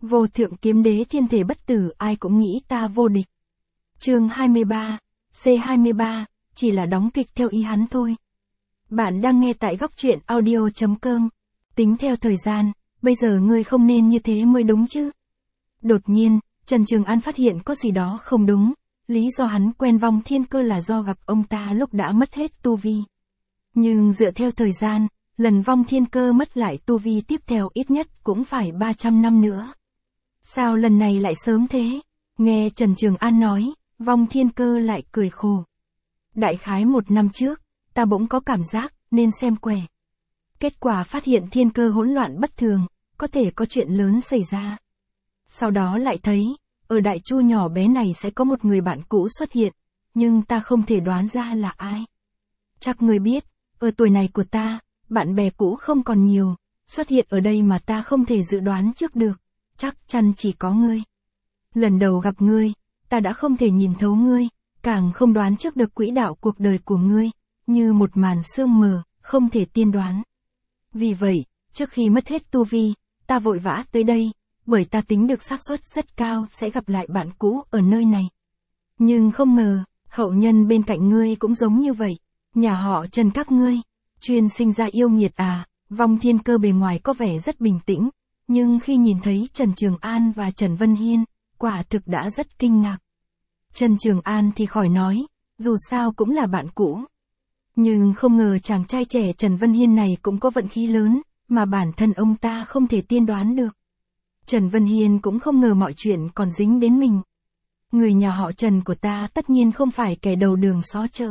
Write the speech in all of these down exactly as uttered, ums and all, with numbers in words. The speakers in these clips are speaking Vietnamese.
Vô thượng kiếm đế thiên thể bất tử, ai cũng nghĩ ta vô địch. Chương hai mươi ba, C hai mươi ba, chỉ là đóng kịch theo ý hắn thôi. Bạn đang nghe tại góc truyện audio chấm com. Tính theo thời gian, bây giờ ngươi không nên như thế mới đúng chứ. Đột nhiên, Trần Trường An phát hiện có gì đó không đúng. Lý do hắn quen Vong Thiên Cơ là do gặp ông ta lúc đã mất hết tu vi. Nhưng dựa theo thời gian, lần Vong Thiên Cơ mất lại tu vi tiếp theo ít nhất cũng phải ba trăm năm nữa. Sao lần này lại sớm thế? Nghe Trần Trường An nói, Vong Thiên Cơ lại cười khổ. Đại khái một năm trước, ta bỗng có cảm giác, nên xem quẻ. Kết quả phát hiện thiên cơ hỗn loạn bất thường, có thể có chuyện lớn xảy ra. Sau đó lại thấy, ở đại chu nhỏ bé này sẽ có một người bạn cũ xuất hiện, nhưng ta không thể đoán ra là ai. Chắc ngươi biết, ở tuổi này của ta, bạn bè cũ không còn nhiều, xuất hiện ở đây mà ta không thể dự đoán trước được, chắc chắn chỉ có ngươi. Lần đầu gặp ngươi, ta đã không thể nhìn thấu ngươi, càng không đoán trước được quỹ đạo cuộc đời của ngươi, như một màn sương mờ, không thể tiên đoán. Vì vậy, trước khi mất hết tu vi, ta vội vã tới đây, bởi ta tính được xác suất rất cao sẽ gặp lại bạn cũ ở nơi này. Nhưng không ngờ, hậu nhân bên cạnh ngươi cũng giống như vậy, nhà họ Trần các ngươi, chuyên sinh ra yêu nghiệt à. Vong Thiên Cơ bề ngoài có vẻ rất bình tĩnh, nhưng khi nhìn thấy Trần Trường An và Trần Vân Hiên, quả thực đã rất kinh ngạc. Trần Trường An thì khỏi nói, dù sao cũng là bạn cũ. Nhưng không ngờ chàng trai trẻ Trần Vân Hiên này cũng có vận khí lớn, mà bản thân ông ta không thể tiên đoán được. Trần Vân Hiên cũng không ngờ mọi chuyện còn dính đến mình. Người nhà họ Trần của ta tất nhiên không phải kẻ đầu đường xó chợ.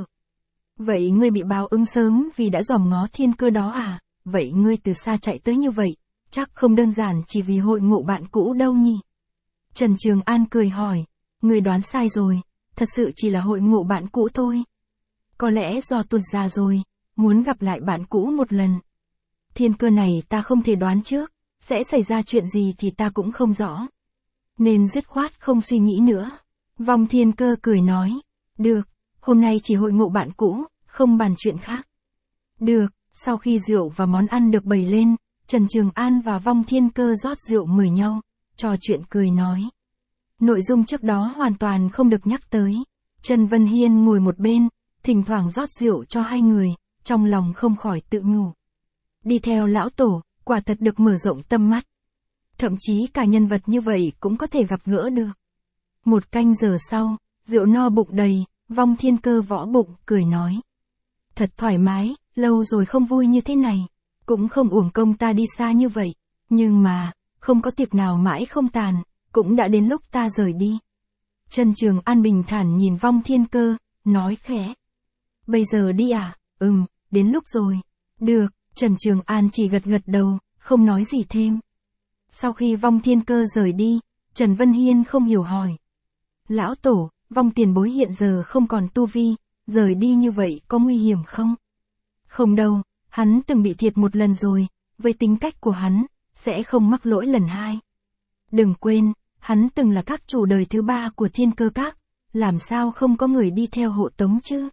Vậy ngươi bị báo ứng sớm vì đã dòm ngó Thiên Cơ đó à? Vậy ngươi từ xa chạy tới như vậy, chắc không đơn giản chỉ vì hội ngộ bạn cũ đâu nhỉ? Trần Trường An cười hỏi, ngươi đoán sai rồi, thật sự chỉ là hội ngộ bạn cũ thôi. Có lẽ do tuột già rồi, muốn gặp lại bạn cũ một lần. Thiên cơ này ta không thể đoán trước, sẽ xảy ra chuyện gì thì ta cũng không rõ. Nên dứt khoát không suy nghĩ nữa. Vong Thiên Cơ cười nói, được, hôm nay chỉ hội ngộ bạn cũ, không bàn chuyện khác. Được, sau khi rượu và món ăn được bày lên, Trần Trường An và Vong Thiên Cơ rót rượu mời nhau, trò chuyện cười nói. Nội dung trước đó hoàn toàn không được nhắc tới. Trần Vân Hiên ngồi một bên, thỉnh thoảng rót rượu cho hai người, trong lòng không khỏi tự nhủ. Đi theo lão tổ, quả thật được mở rộng tâm mắt. Thậm chí cả nhân vật như vậy cũng có thể gặp gỡ được. Một canh giờ sau, rượu no bụng đầy, Vong Thiên Cơ võ bụng, cười nói. Thật thoải mái, lâu rồi không vui như thế này. Cũng không uổng công ta đi xa như vậy. Nhưng mà, không có tiệc nào mãi không tàn, cũng đã đến lúc ta rời đi. Trần Trường An bình thản nhìn Vong Thiên Cơ, nói khẽ. Bây giờ đi à? Ừm, đến lúc rồi. Được, Trần Trường An chỉ gật gật đầu, không nói gì thêm. Sau khi Vong Thiên Cơ rời đi, Trần Vân Hiên không hiểu hỏi. Lão tổ, Vong tiền bối hiện giờ không còn tu vi, rời đi như vậy có nguy hiểm không? Không đâu, hắn từng bị thiệt một lần rồi, với tính cách của hắn, sẽ không mắc lỗi lần hai. Đừng quên, hắn từng là các chủ đời thứ ba của Thiên Cơ Các, làm sao không có người đi theo hộ tống chứ?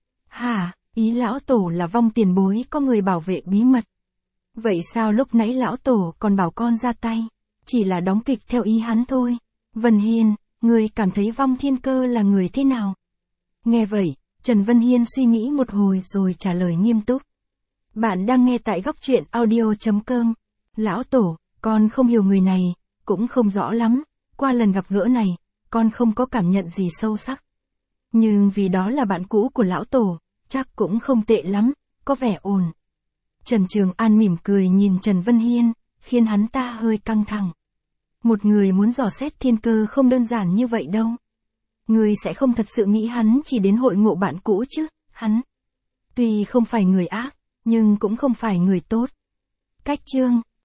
Hả, ý lão tổ là Vong tiền bối có người bảo vệ bí mật. Vậy sao lúc nãy lão tổ còn bảo con ra tay? Chỉ là đóng kịch theo ý hắn thôi. Vân Hiên, ngươi cảm thấy Vong Thiên Cơ là người thế nào? Nghe vậy, Trần Vân Hiên suy nghĩ một hồi rồi trả lời nghiêm túc. Bạn đang nghe tại góc truyện audio chấm com. Lão tổ, con không hiểu người này, cũng không rõ lắm. Qua lần gặp gỡ này, con không có cảm nhận gì sâu sắc. Nhưng vì đó là bạn cũ của lão tổ, chắc cũng không tệ lắm, có vẻ ổn. Trần Trường An mỉm cười nhìn Trần Vân Hiên, khiến hắn ta hơi căng thẳng. Một người muốn dò xét thiên cơ không đơn giản như vậy đâu. Người sẽ không thật sự nghĩ hắn chỉ đến hội ngộ bạn cũ chứ, hắn. Tuy không phải người ác, nhưng cũng không phải người tốt. Cách chương